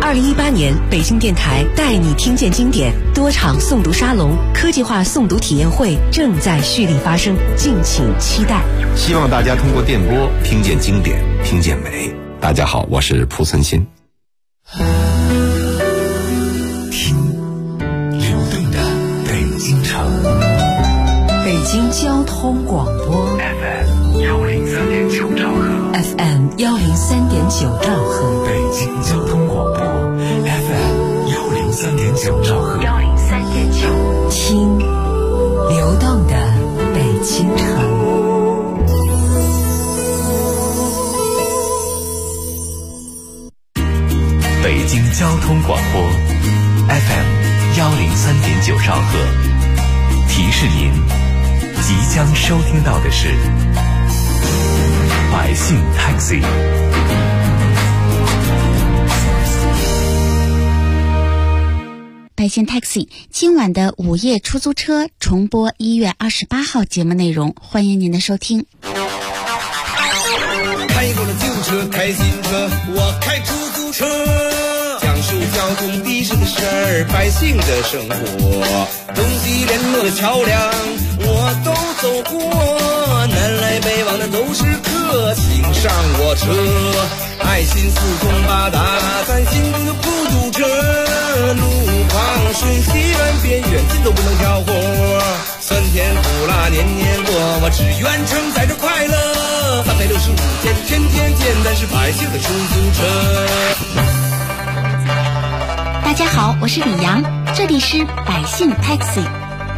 2018年，北京电台带你听见经典多场诵读沙龙、科技化诵读体验会正在蓄力发生，敬请期待。 希望大家通过电波听见经典，听见美。大家好，我是蒲存昕。 听流动的北京城， 北京交通广播 FM 103.9兆赫 FM 103.9兆赫， 北京交通广播 FM 103.9兆赫 103.9，听流动的北京城。 北京交通广播 FM 103.9兆赫，提示您即将收听到的是百姓 Taxi。 百姓 Taxi 今晚的午夜出租车重播1月28号节目内容，欢迎您的收听。 开过了旧车，开新车，我开出租车，讲述交通的士的事儿，百姓的生活，东西联络的桥梁我都走过，南来北往的都是客，请上我车，爱心四通八达，咱心中就不堵车，路旁顺西远边远近都不能挑活，酸甜苦辣年年过，我只愿承载着快乐，365天天天见，咱是百姓的出租车。 大家好，我是李阳，这里是百姓 Taxi。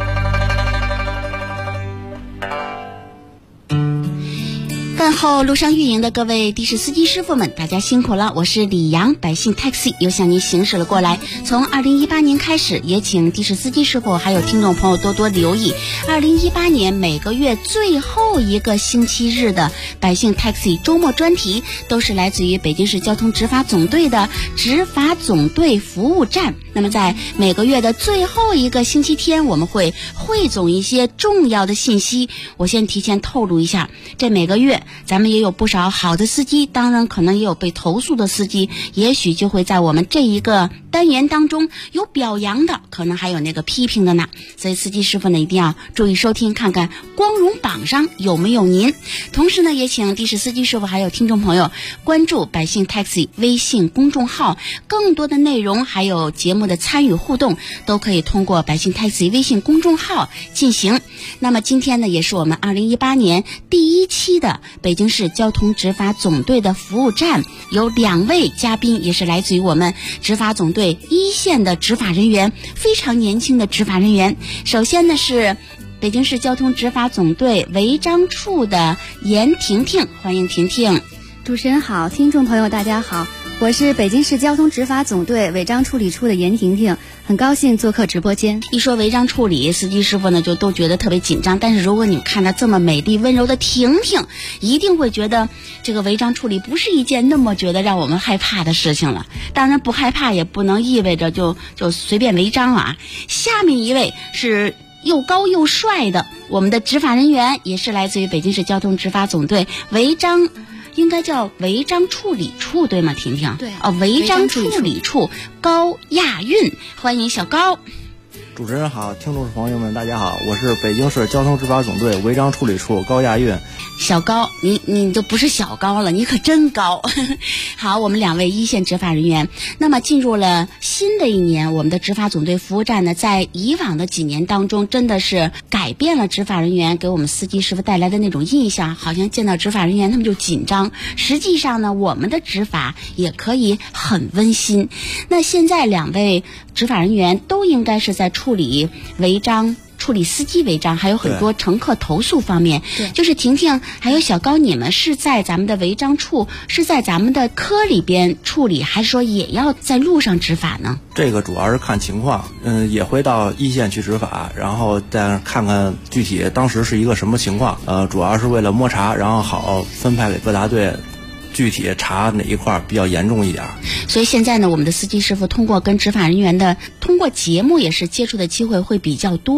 饭后路上运营的各位的士司机师傅们，大家辛苦了！我是李阳，百姓 Taxi 又向您行驶了过来。从2018年开始，也请的士司机师傅还有听众朋友多多留意，2018年每个月最后一个星期日的百姓 Taxi 周末专题，都是来自于北京市交通执法总队的执法总队服务站。那么在每个月的最后一个星期天，我们会汇总一些重要的信息。我先提前透露一下，这每个月咱们也有不少好的司机，当然可能也有被投诉的司机，也许就会在我们这一个单元当中有表扬的，可能还有那个批评的呢。所以司机师傅呢一定要注意收听，看看光荣榜上有没有您。同时呢，也请的士司机师傅还有听众朋友关注百姓 Taxi 微信公众号，更多的内容还有节目的参与互动都可以通过百姓 Taxi 微信公众号进行。那么今天呢，也是我们2018年第1期的北京市交通执法总队的服务站，有2位嘉宾，也是来自于我们执法总队一线的执法人员，非常年轻的执法人员。首先呢是北京市交通执法总队违章处的严婷婷，欢迎婷婷。 主持人好，听众朋友大家好，我是北京市交通执法总队违章处理处的严婷婷，很高兴做客直播间。 一说违章处理，司机师傅呢就都觉得特别紧张，但是如果你们看到这么美丽温柔的婷婷，一定会觉得这个违章处理不是一件那么觉得让我们害怕的事情了。当然不害怕也不能意味着就随便违章啊。下面一位是又高又帅的我们的执法人员，也是来自于北京市交通执法总队违章，应该叫违章处理处对吗？婷婷， 对， 违章处理处高亚运，欢迎小高。 主持人好，听众朋友们大家好，我是北京市交通执法总队违章处理处高亚运。 小高，你都不是小高了，你可真高。好，我们2位一线执法人员，那么进入了新的一年，我们的执法总队服务站呢，在以往的几年当中，真的是改变了执法人员给我们司机师傅带来的那种印象，好像见到执法人员他们就紧张。实际上呢，我们的执法也可以很温馨。那现在2位执法人员都应该是在处理违章、处理司机违章，还有很多乘客投诉方面。 对， 就是婷婷还有小高，你们是在咱们的违章处，是在咱们的科里边处理，还是说也要在路上执法呢？ 这个主要是看情况，也会到一线去执法，然后再看看具体当时是一个什么情况。主要是为了摸查，然后好分派给各大队。具体查哪一块比较严重一点。 所以现在呢，我们的司机师傅通过跟执法人员的通过节目也是接触的机会会比较多了。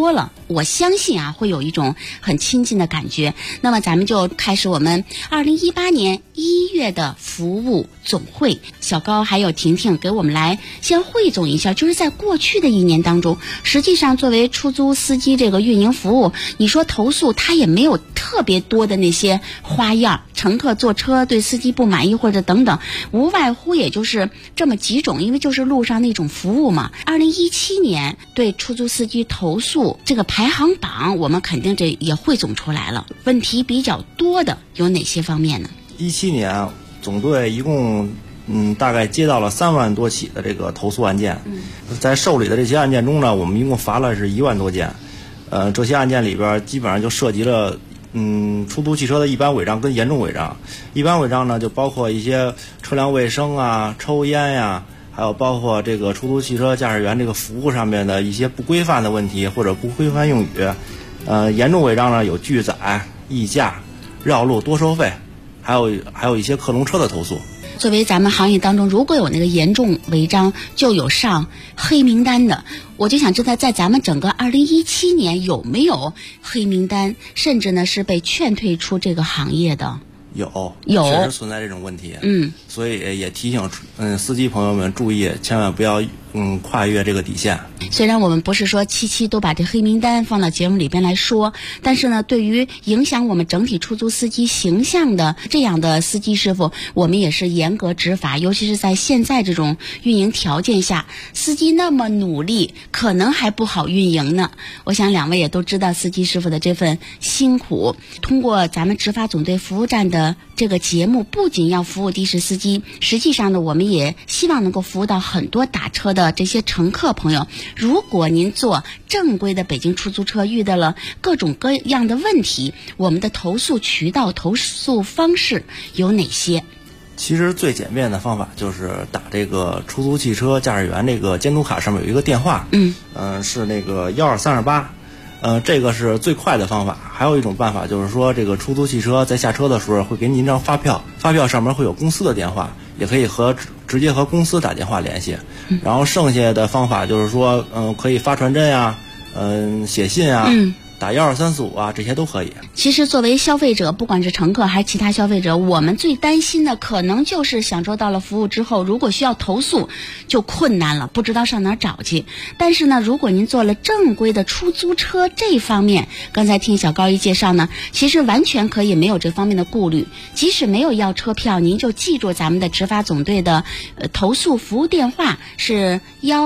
我相信啊，会有一种很亲近的感觉。那么咱们就开始我们2018年1月的服务总会，小高还有婷婷给我们来先汇总一下，就是在过去的1年当中，实际上作为出租司机这个运营服务，你说投诉它也没有特别多的那些花样，乘客坐车对司机不满意或者等等，无外乎也就是这么几种，因为就是路上那种服务嘛。2017年对出租司机投诉这个排行榜，我们肯定这也汇总出来了，问题比较多的有哪些方面呢 ？17年总队一共大概接到了3万多起的这个投诉案件，在受理的这些案件中呢，我们一共罚了是1万多件，这些案件里边基本上就涉及了出租汽车的一般违章跟严重违章。一般违章呢，就包括一些车辆卫生啊、抽烟呀，还有包括这个出租汽车驾驶员这个服务上面的一些不规范的问题或者不规范用语。严重违章呢，有拒载、溢价、绕路多收费，还有一些克隆车的投诉。 作为咱们行业当中，如果有那个严重违章就有上黑名单的，我就想知道在咱们整个2017年有没有黑名单，甚至呢是被劝退出这个行业的？有确实存在这种问题。所以也提醒司机朋友们注意，千万不要跨越这个底线。 虽然我们不是说期都把这黑名单放到节目里边来说，但是呢，对于影响我们整体出租司机形象的这样的司机师傅，我们也是严格执法。尤其是在现在这种运营条件下，司机那么努力，可能还不好运营呢。我想两位也都知道司机师傅的这份辛苦。通过咱们执法总队服务站的这个节目，不仅要服务的士司机，实际上呢，我们也希望能够服务到很多打车的这些乘客朋友。如果您坐正规的北京出租车遇到了各种各样的问题，我们的投诉渠道、投诉方式有哪些？ 其实最简便的方法就是打这个出租汽车驾驶员这个监督卡上面有一个电话，是那个12328。这个是最快的方法。还有一种办法就是说，这个出租汽车在下车的时候会给你一张发票，发票上面会有公司的电话，也可以直接和公司打电话联系。然后剩下的方法就是说，可以发传真呀，写信啊，打12345啊，这些都可以。 其实作为消费者，不管是乘客还是其他消费者，我们最担心的可能就是享受到了服务之后，如果需要投诉就困难了，不知道上哪儿找去。但是呢，如果您做了正规的出租车这方面，刚才听小高一介绍呢，其实完全可以没有这方面的顾虑。即使没有要车票，您就记住咱们的执法总队的投诉服务电话是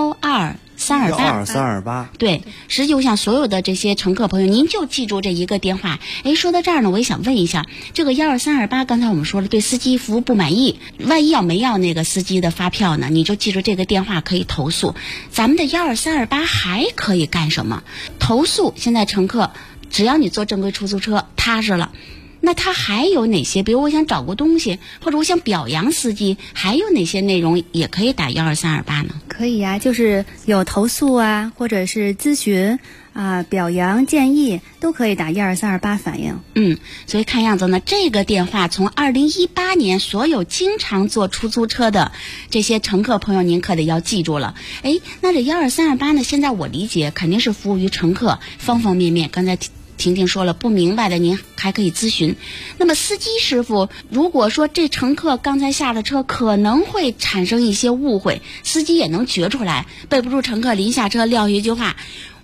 12328。对，实际我想所有的这些乘客朋友，您就记住这一个电话。说到这儿呢，我也想问一下，这个12328，刚才我们说了，对司机服务不满意，万一要没要那个司机的发票呢，你就记住这个电话可以投诉。咱们的12328还可以干什么？投诉现在乘客只要你坐正规出租车踏实了，那他还有哪些？比如我想找个东西，或者我想表扬司机，还有哪些内容也可以打12328呢？ 可以呀，就是有投诉啊，或者是咨询啊、表扬建议，都可以打12328反映。 所以看样子呢，这个电话从2018年所有经常坐出租车的这些乘客朋友，您可得要记住了。那这12328呢，现在我理解肯定是服务于乘客方方面面。刚才婷婷说了，不明白的您还可以咨询。那么司机师傅，如果说这乘客刚才下了车，可能会产生一些误会，司机也能觉出来，背不住乘客临下车撂一句话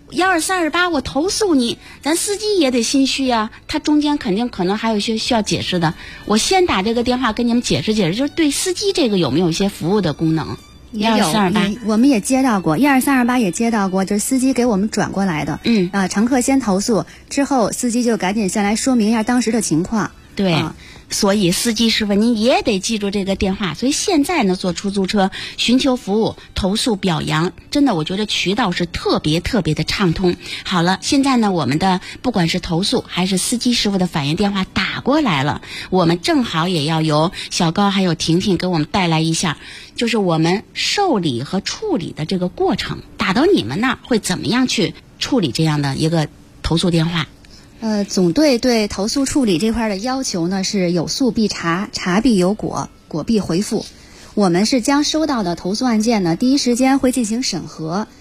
，12328我投诉你，咱司机也得心虚啊，他中间肯定可能还有一些需要解释的。我先打这个电话跟你们解释解释，就是对司机这个有没有一些服务的功能？12328， 我们也接到过，12328也接到过，就是司机给我们转过来的。乘客先投诉，之后司机就赶紧下来说明一下当时的情况。 对。所以司机师傅您也得记住这个电话。所以现在呢，做出租车寻求服务、投诉、表扬，真的我觉得渠道是特别的畅通。好了，现在呢，我们的不管是投诉还是司机师傅的反映电话打过来了，我们正好也要由小高还有婷婷给我们带来一下，就是我们受理和处理的这个过程，打到你们那儿会怎么样去处理这样的一个投诉电话？ 总队对投诉处理这块的要求呢是有诉必查，查必有果，果必回复。我们是将收到的投诉案件呢，第一时间会进行审核，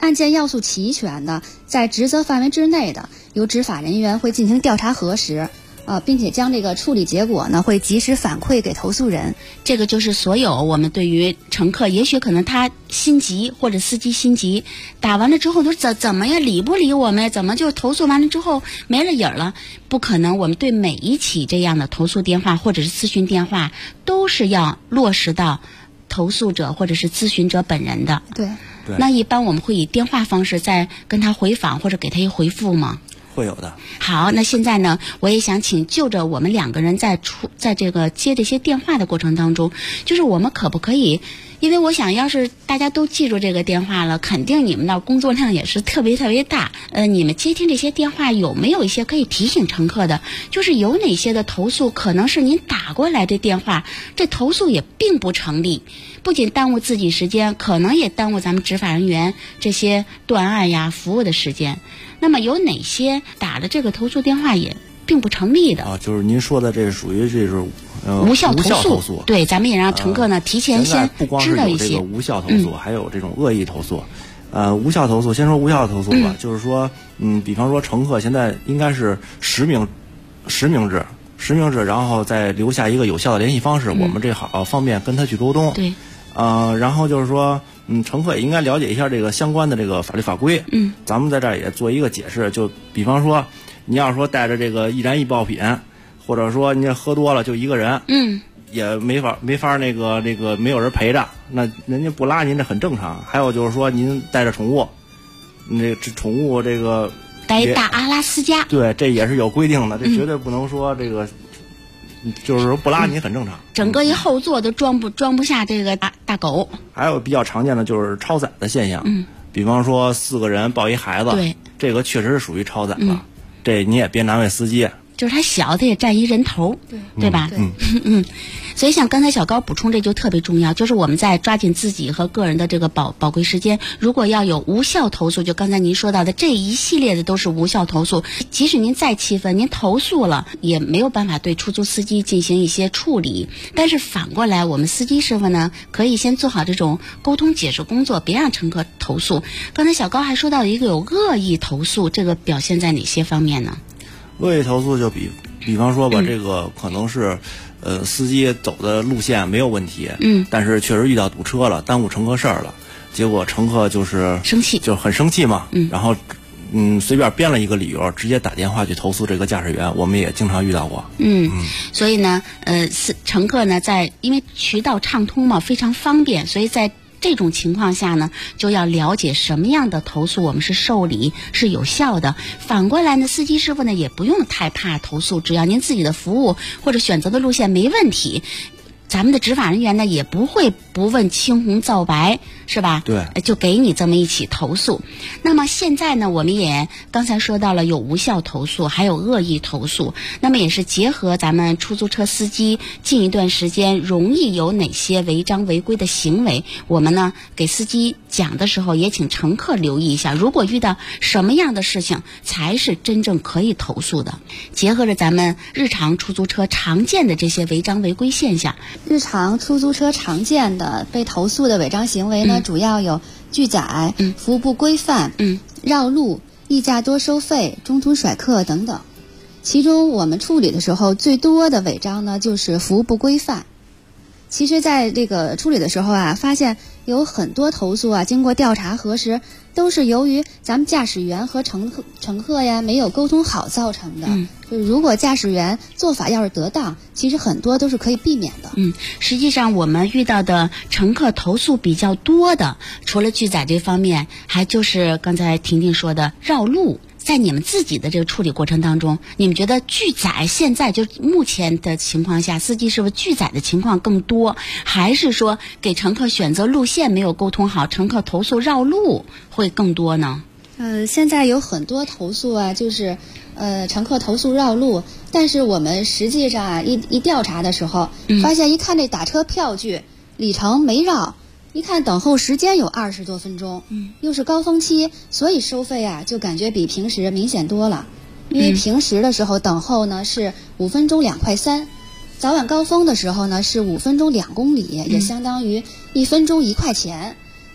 案件要素齐全的，在职责范围之内的，由执法人员会进行调查核实。并且将这个处理结果呢，会及时反馈给投诉人。 这个就是所有我们对于乘客，也许可能他心急或者司机心急，打完了之后都怎么呀，理不理我们？怎么就投诉完了之后没了影儿了？不可能，我们对每一起这样的投诉电话或者是咨询电话，都是要落实到投诉者或者是咨询者本人的。 对。 那一般我们会以电话方式再跟他回访或者给他一回复吗？ 会有的。 好，那现在呢，我也想请就着我们两个人在这个接这些电话的过程当中，就是我们可不可以，因为我想要是大家都记住这个电话了，肯定你们那工作量也是特别特别大。你们接听这些电话有没有一些可以提醒乘客的？就是有哪些的投诉可能是您打过来的电话，这投诉也并不成立，不仅耽误自己时间，可能也耽误咱们执法人员这些断案呀、服务的时间。那么有哪些打的这个投诉电话也并不成立的？ 就是您说的这属于这是无效投诉。对，咱们也让乘客呢提前先知道一些。 不光是有这个无效投诉，还有这种恶意投诉。无效投诉，先说无效投诉吧。就是说，比方说乘客现在应该是实名制，然后再留下一个有效的联系方式，我们这好方便跟他去沟通。 对。 然后就是说，乘客也应该了解一下这个相关的这个法律法规。咱们在这儿也做一个解释，就比方说，你要说带着这个易燃易爆品，或者说你喝多了就一个人，也没法那个没有人陪着，那人家不拉您这很正常。还有就是说，您带着宠物，这宠物这个带一大阿拉斯加， 对，这也是有规定的，这绝对不能说这个。就是说不拉你很正常， 整个一后座都装不下这个大狗。 还有比较常见的就是超载的现象，比方说4个人抱一孩子， 对， 这个确实是属于超载了，这你也别难为司机。 就是他小，他也占一人头，对吧？所以像刚才小高补充，这就特别重要，就是我们在抓紧自己和个人的这个宝贵时间。如果要有无效投诉，就刚才您说到的这一系列的都是无效投诉。即使您再气愤，您投诉了，也没有办法对出租司机进行一些处理。但是反过来，我们司机师傅呢，可以先做好这种沟通解释工作，别让乘客投诉。刚才小高还说到一个有恶意投诉，这个表现在哪些方面呢？ 恶意投诉就比方说吧，这个可能是司机走的路线没有问题，但是确实遇到堵车了，耽误乘客事儿了，结果乘客就是生气， 就很生气嘛，然后随便编了一个理由，直接打电话去投诉这个驾驶员，我们也经常遇到过。 所以呢，乘客呢因为渠道畅通嘛，非常方便，所以在这种情况下呢，就要了解什么样的投诉我们是受理是有效的。反过来呢，司机师傅呢也不用太怕投诉，只要您自己的服务或者选择的路线没问题，咱们的执法人员呢也不会不问青红皂白，是吧？ 对， 就给你这么一起投诉。那么现在呢，我们也刚才说到了有无效投诉，还有恶意投诉。那么也是结合咱们出租车司机近一段时间容易有哪些违章违规的行为，我们呢给司机讲的时候，也请乘客留意一下，如果遇到什么样的事情才是真正可以投诉的。结合着咱们日常出租车常见的这些违章违规现象， 日常出租车常见的被投诉的违章行为呢，主要有拒载、服务不规范、绕路、溢价多收费、中途甩客等等。其中我们处理的时候最多的违章呢，就是服务不规范。其实在这个处理的时候啊，发现有很多投诉啊，经过调查核实，都是由于咱们驾驶员和乘客呀没有沟通好造成的。就是如果驾驶员做法要是得当，其实很多都是可以避免的。 实际上我们遇到的乘客投诉比较多的，除了拒载这方面，还就是刚才婷婷说的绕路。在你们自己的这个处理过程当中，你们觉得拒载现在就目前的情况下，司机是不是拒载的情况更多，还是说给乘客选择路线没有沟通好，乘客投诉绕路会更多呢？ 现在有很多投诉啊，就是乘客投诉绕路，但是我们实际上啊一调查的时候，发现一看这打车票据里程没绕，一看等候时间有20多分钟，又是高峰期，所以收费啊就感觉比平时明显多了。因为平时的时候等候呢是5分钟2块3，早晚高峰的时候呢是5分钟2公里，也相当于1分钟1块钱。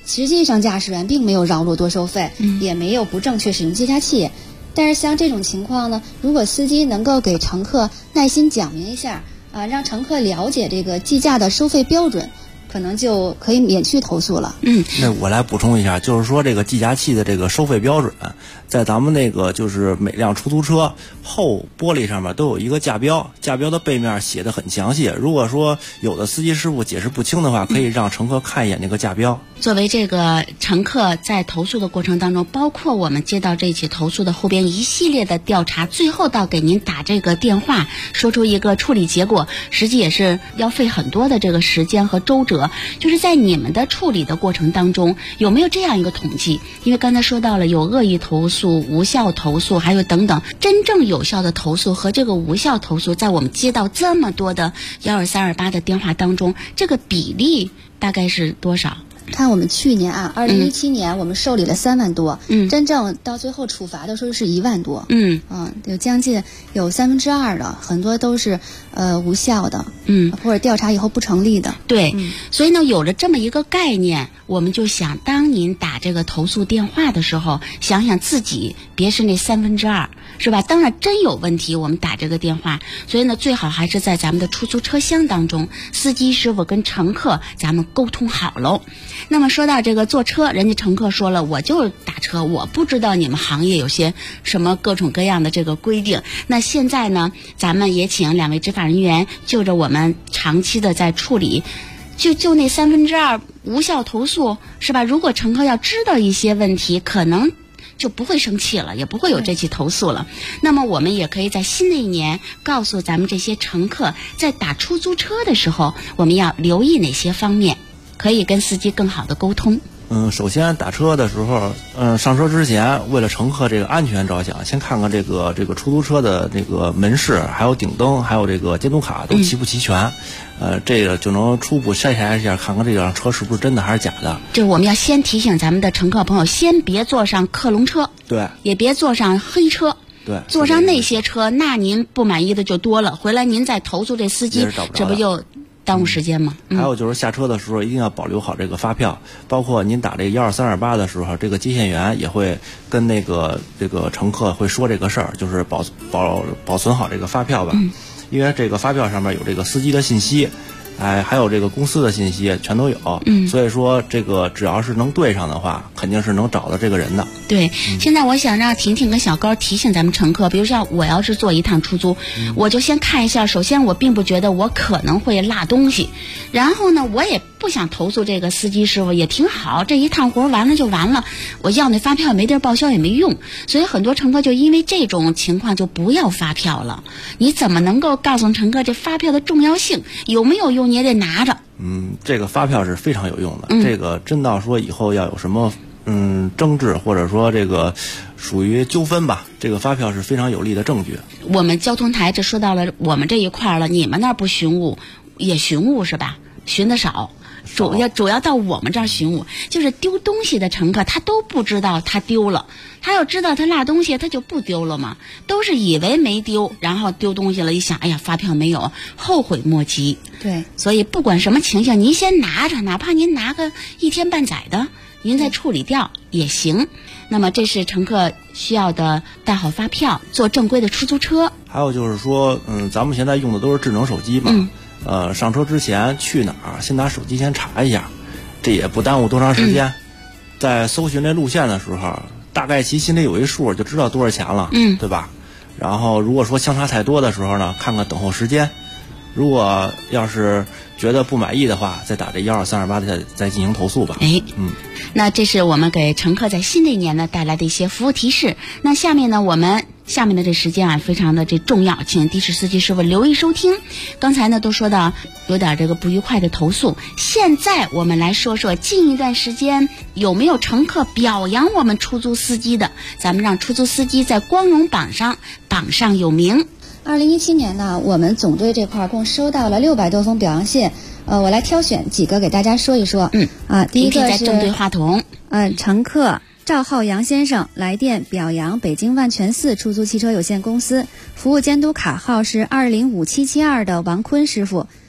实际上驾驶员并没有绕路多收费，也没有不正确使用计价器。但是像这种情况呢，如果司机能够给乘客耐心讲明一下，让乘客了解这个计价的收费标准，可能就可以免去投诉了。 那我来补充一下，就是说这个计价器的这个收费标准，在咱们那个就是每辆出租车后玻璃上面都有一个价标，价标的背面写的很详细。如果说有的司机师傅解释不清的话，可以让乘客看一眼那个价标。 作为这个乘客在投诉的过程当中，包括我们接到这起投诉的后边一系列的调查，最后到给您打这个电话说出一个处理结果，实际也是要费很多的这个时间和周折。就是在你们的处理的过程当中，有没有这样一个统计？因为刚才说到了有恶意投诉、无效投诉，还有等等，真正有效的投诉和这个无效投诉，在我们接到这么多的12328的电话当中，这个比例大概是多少？ 看我们去年2017年我们受理了3万多，真正到最后处罚的时候是1万多，有将近有2/3的，很多都是无效的，或者调查以后不成立的。 对，所以呢，有了这么一个概念，我们就想，当您打这个投诉电话的时候，想想自己别是那2/3，是吧？当然真有问题，我们打这个电话，所以呢，最好还是在咱们的出租车厢当中，司机师傅跟乘客咱们沟通好喽。那么说到这个坐车，人家乘客说了，我就打车，我不知道你们行业有些什么各种各样的这个规定。那现在呢，咱们也请2位执法人员就着我们长期的在处理，就那2/3无效投诉，是吧？如果乘客要知道一些问题，可能就不会生气了，也不会有这起投诉了。那么我们也可以在新的一年告诉咱们这些乘客，在打出租车的时候，我们要留意哪些方面，可以跟司机更好的沟通。 首先打车的时候，上车之前，为了乘客这个安全着想，先看看这个出租车的这个门市，还有顶灯，还有这个监督卡都齐不齐全，这个就能初步筛查一下，看看这辆车是不是真的还是假的。 这我们要先提醒咱们的乘客朋友，先别坐上克隆车， 对， 也别坐上黑车。 对， 坐上那些车，那您不满意的就多了，回来您再投诉这司机，这不就耽误时间吗？ 还有就是下车的时候一定要保留好这个发票，包括您打这个12328的时候，这个接线员也会跟这个乘客会说这个事儿，就是保存好这个发票吧，因为这个发票上面有这个司机的信息，还有这个公司的信息全都有，所以说这个只要是能对上的话，肯定是能找到这个人的。 对，现在我想让婷婷跟小高提醒咱们乘客，比如像我要是坐一趟出租，我就先看一下，首先我并不觉得我可能会落东西，然后呢，我也不想投诉这个司机师傅，也挺好，这一趟活完了就完了，我要那发票也没地儿报销也没用，所以很多乘客就因为这种情况就不要发票了。你怎么能够告诉乘客这发票的重要性，有没有用你也得拿着。 这个发票是非常有用的，这个真到说以后要有什么争执或者说这个属于纠纷吧，这个发票是非常有力的证据。 我们交通台这说到了我们这一块了，你们那儿不巡务也巡务是吧？巡的少，主要到我们这儿巡务，就是丢东西的乘客他都不知道他丢了，他要知道他落东西他就不丢了嘛，都是以为没丢，然后丢东西了，一想哎呀发票没有，后悔莫及。 对， 所以不管什么情形，您先拿着，哪怕您拿个1天半载的，您再处理掉也行。那么这是乘客需要的，带好发票，坐正规的出租车。 还有就是说，咱们现在用的都是智能手机嘛，上车之前去哪儿，先拿手机先查一下，这也不耽误多长时间。在搜寻这路线的时候，大概其心里有一数，就知道多少钱了，对吧？然后如果说相差太多的时候呢，看看等候时间。如果要是觉得不满意的话，再打这12328再进行投诉吧。 那这是我们给乘客在新的一年呢带来的一些服务提示。那下面呢，我们下面的这时间非常的这重要，请的士司机师傅留意收听。刚才呢都说到有点这个不愉快的投诉，现在我们来说说近一段时间有没有乘客表扬我们出租司机的，咱们让出租司机在光荣榜上有名。 2017年呢，我们总队这块共收到了600多封表扬信，我来挑选几个给大家说一说。第一个是正对话筒。 乘客赵浩洋先生来电表扬北京万全4出租汽车有限公司，服务监督卡号是205-772的王坤师傅。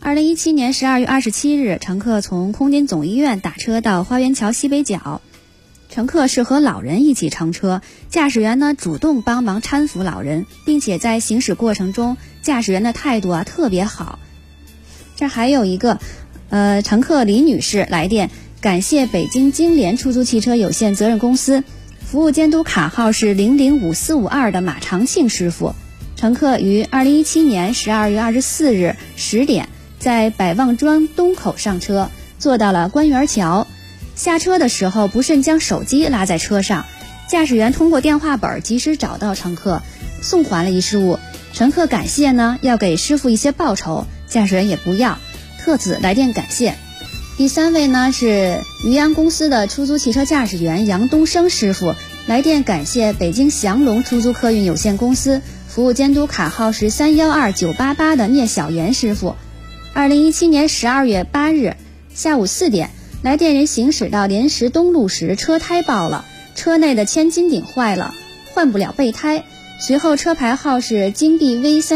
2017年12月27日，乘客从空军总医院打车到花园桥西北角。乘客是和老人一起乘车，驾驶员呢主动帮忙搀扶老人，并且在行驶过程中，驾驶员的态度特别好。这还有一个，乘客李女士来电，感谢北京金联出租汽车有限责任公司，服务监督卡号是005452的马长庆师傅。乘客于2017年12月24日10点在百望庄东口上车，坐到了官园桥。下车的时候不慎将手机落在车上，驾驶员通过电话本及时找到乘客，送还了遗失物。乘客感谢呢要给师傅一些报酬，驾驶员也不要，特此来电感谢。第3位呢是渔阳公司的出租汽车驾驶员杨东升师傅，来电感谢北京祥龙出租客运有限公司，服务监督卡号是312988的聂小岩师傅。2017年12月8日下午4点，来电人行驶到莲石东路时车胎爆了，车内的千斤顶坏了，换不了备胎。随后车牌号是金币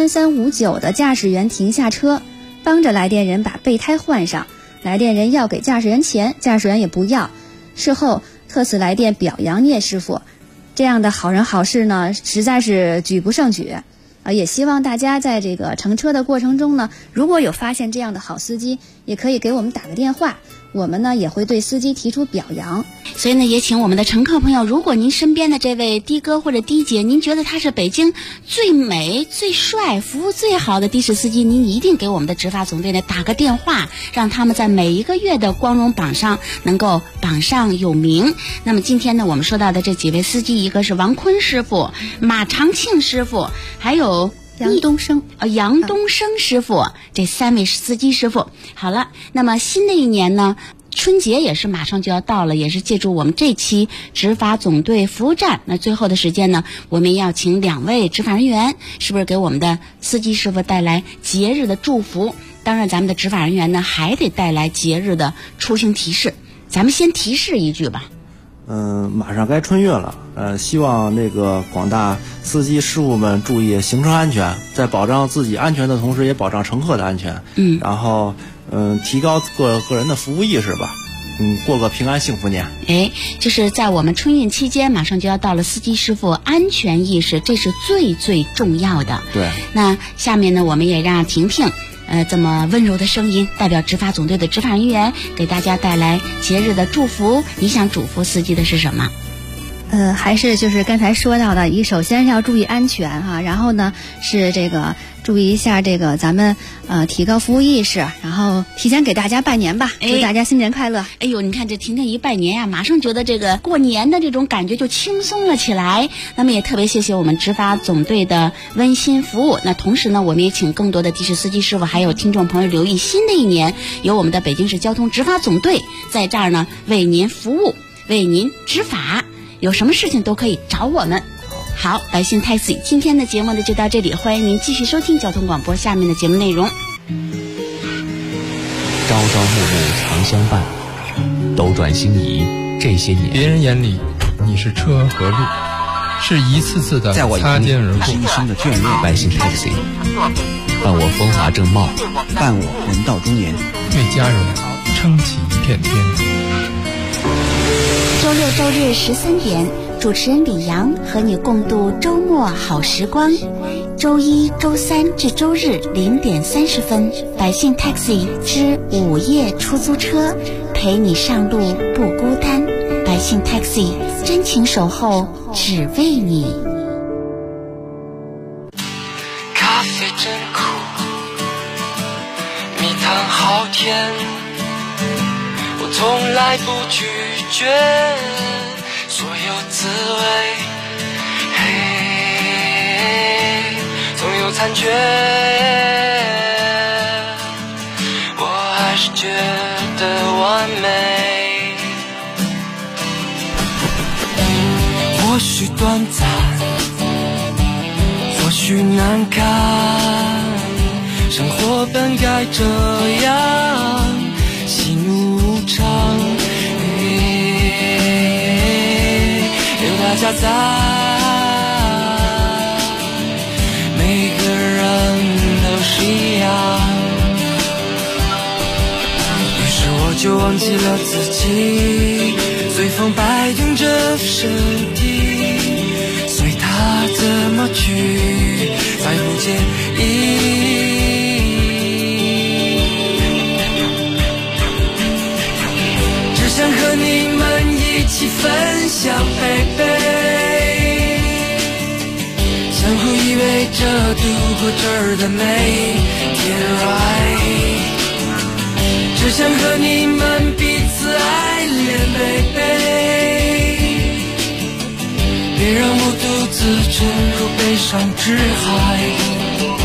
V3359的驾驶员停下车，帮着来电人把备胎换上。来电人要给驾驶员钱，驾驶员也不要。事后特此来电表扬聂师傅，这样的好人好事呢，实在是举不胜举。也希望大家在这个乘车的过程中呢，如果有发现这样的好司机，也可以给我们打个电话，我们呢也会对司机提出表扬。 所以呢，也请我们的乘客朋友，如果您身边的这位的哥或者的姐，您觉得他是北京最美、最帅、服务最好的的士司机，您一定给我们的执法总队呢打个电话，让他们在每一个月的光荣榜上能够榜上有名。那么今天呢，我们说到的这几位司机，一个是王坤师傅、马长庆师傅，还有杨东升师傅，这3位司机师傅。好了，那么新的一年呢，春节也是马上就要到了，也是借助我们这期执法总队服务站，那最后的时间呢，我们要请2位执法人员，是不是给我们的司机师傅带来节日的祝福？当然咱们的执法人员呢还得带来节日的出行提示。咱们先提示一句吧。 马上该春运了，希望那个广大司机师傅们注意行车安全，在保障自己安全的同时，也保障乘客的安全。然后提高个人的服务意识吧。过个平安幸福年。 就是在我们春运期间，马上就要到了，司机师傅安全意识，这是最最重要的。 对。 那下面呢，我们也让婷婷这么温柔的声音，代表执法总队的执法人员给大家带来节日的祝福。你想嘱咐司机的是什么？ 还是就是刚才说到的，首先要注意安全哈，然后呢是这个注意一下这个咱们提高服务意识，然后提前给大家拜年吧，祝大家新年快乐。 哎呦，你看这婷婷一拜年呀，马上觉得这个过年的这种感觉就轻松了起来。那么也特别谢谢我们执法总队的温馨服务。那同时呢，我们也请更多的的士司机师傅还有听众朋友留意，新的一年有我们的北京市交通执法总队在这儿呢为您服务，为您执法。有什么事情都可以找我们。好，百姓 Taxi 今天的节目呢就到这里，欢迎您继续收听交通广播下面的节目内容。 朝朝暮暮常相伴，斗转星移这些年， 别人眼里你是车和路，是一次次的擦肩而过， 是一生的眷恋。 百姓 Taxi 伴我风华正茂， 伴我人到中年， 为家人撑起一片天。 周六周日13点，主持人李阳和你共度周末好时光。周一、周三至周日0点30分，百姓 Taxi 之午夜出租车，陪你上路不孤单。百姓 Taxi 真情守候，只为你。 咖啡真苦，蜜糖好甜，我从来不拒绝所有滋味，总有残缺，我还是觉得完美。或许短暂，或许难堪，生活本该这样，喜怒无常，有大家在，每个人都是一样。 就忘记了自己，随风摆动着身体，随它怎么去，再不介意。只想和你们一起分享baby，相互依偎着度过这儿的每天 right， 只想和你们彼此爱恋 baby， 别让我独自沉入悲伤之海。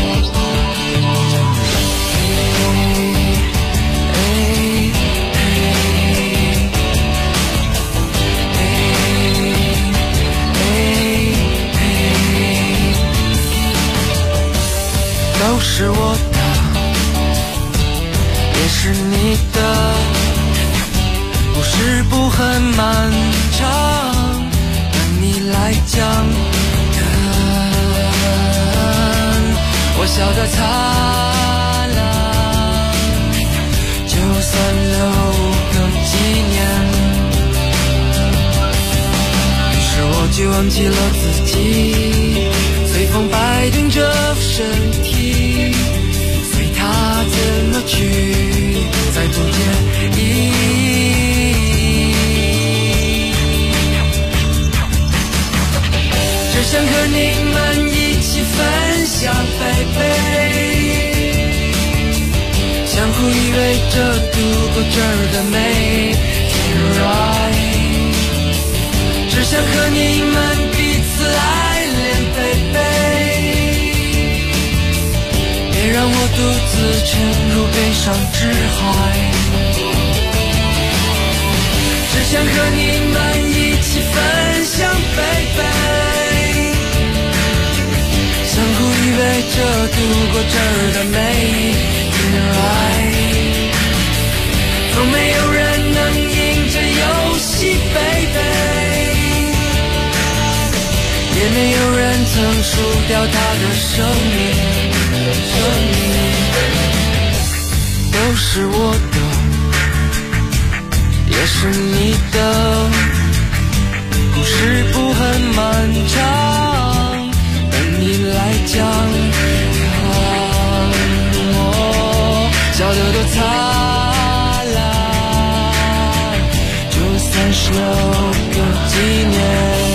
都是我的，也是你的，故事不很漫长，等你来讲。我笑得灿烂，就算留个纪念。于是我就忘记了自己，随风摆动着身体，随它怎么去，再不介意。只想和你们一起分享baby，相互依偎着度过这儿的每天 right， 只想和你们彼此爱恋baby， 别让我独自沉入悲伤之海。只想和你们一起分享baby，相互依偎着度过这儿的每天 right， 从没有人能赢这游戏 baby， 也没有人曾输掉他的生命。都是我的，也是你的，故事不很漫长，等你来讲。笑得多灿烂，就算是留个纪念。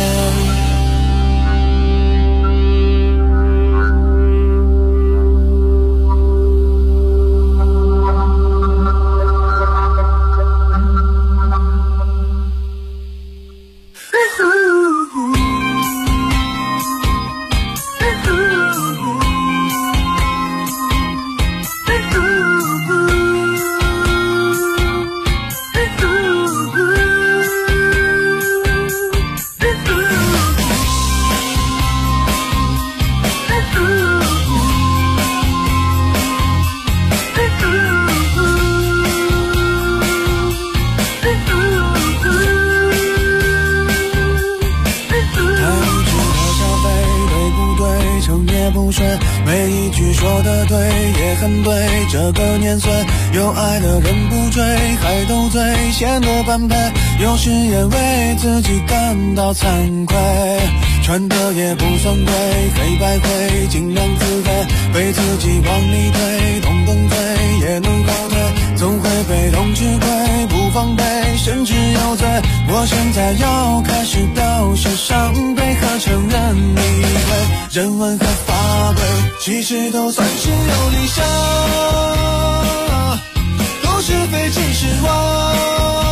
每一句说的对也很对，这个年岁有爱的人不追，还斗嘴显得般配，有时也为自己感到惭愧，穿的也不算贵，黑白灰尽量自卑，被自己往里推，动动嘴也能后退，总会被动吃亏，不防备甚至有罪，我现在要开始表示伤悲和承认理会，人文和法规其实都算是有理想，都是非其实我